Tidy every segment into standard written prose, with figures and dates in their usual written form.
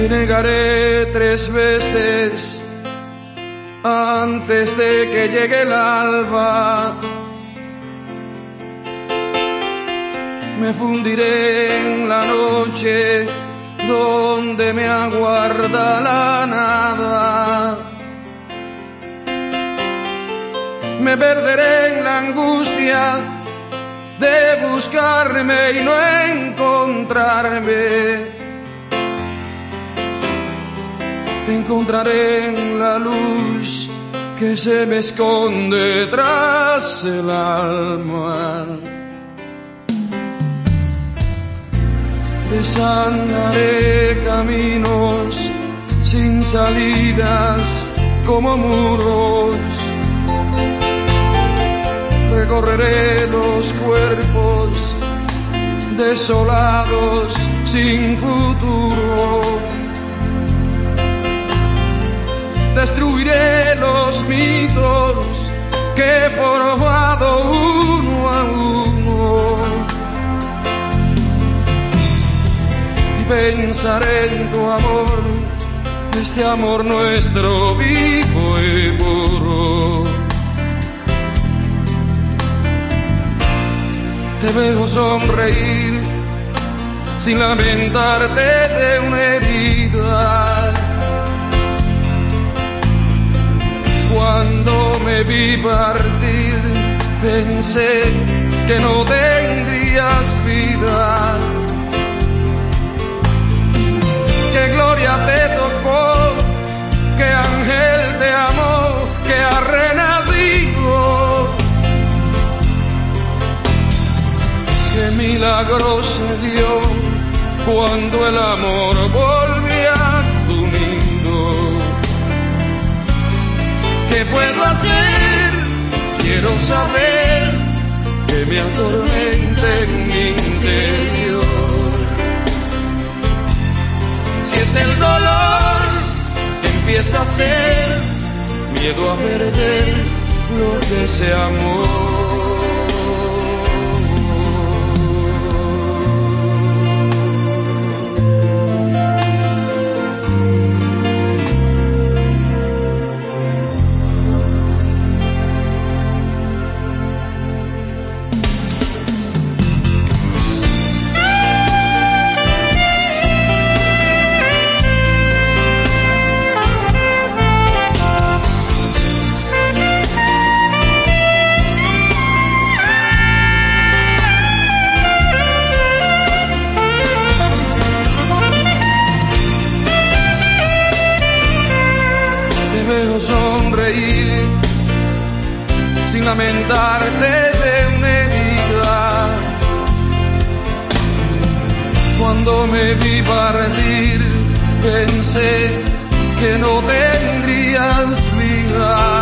Te negaré 3 veces antes de que llegue el alba. Me fundiré en la noche donde me aguarda la nada. Me perderé en la angustia de buscarme y no encontrarme. Te encontraré en la luz que se me esconde tras el alma. Desandaré caminos sin salidas como muros. Recorreré los cuerpos desolados sin futuro. Destruiré los mitos que he forjado uno a uno. Y pensaré en tu amor, este amor nuestro vivo y puro. Te veo sonreír sin lamentarte de una herida. Cuando me vi partir, pensé que no tendrías vida. Qué gloria te tocó, qué ángel te amó, que ha renacido. Qué milagro se dio cuando el amor volvió a tu nido. ¿Qué puedo hacer? Quiero saber que me atormenta en mi interior. Si es el dolor que empieza a ser miedo a perder lo que se amó. Sonreír sin lamentarte de una herida. Cuando me vi partir, pensé que no tendrías vida.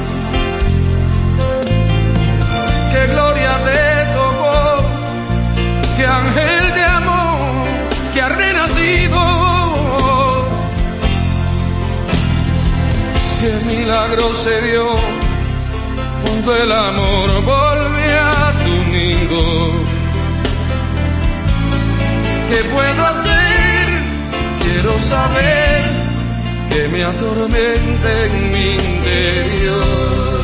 Qué gloria te tocó, qué ángel te amó, que ha renacido. Qué milagro se dio cuando el amor volvió a tu nido. ¿Qué puedo hacer? Quiero saber que me atormenta en mi interior.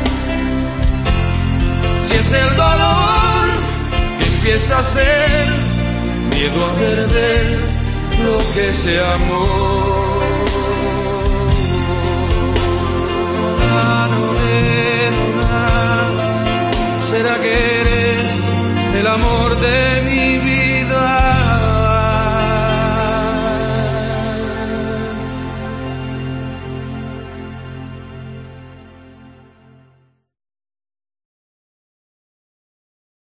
Si es el dolor que empieza a ser miedo a perder lo que se amó. ¿Será que eres el amor de mi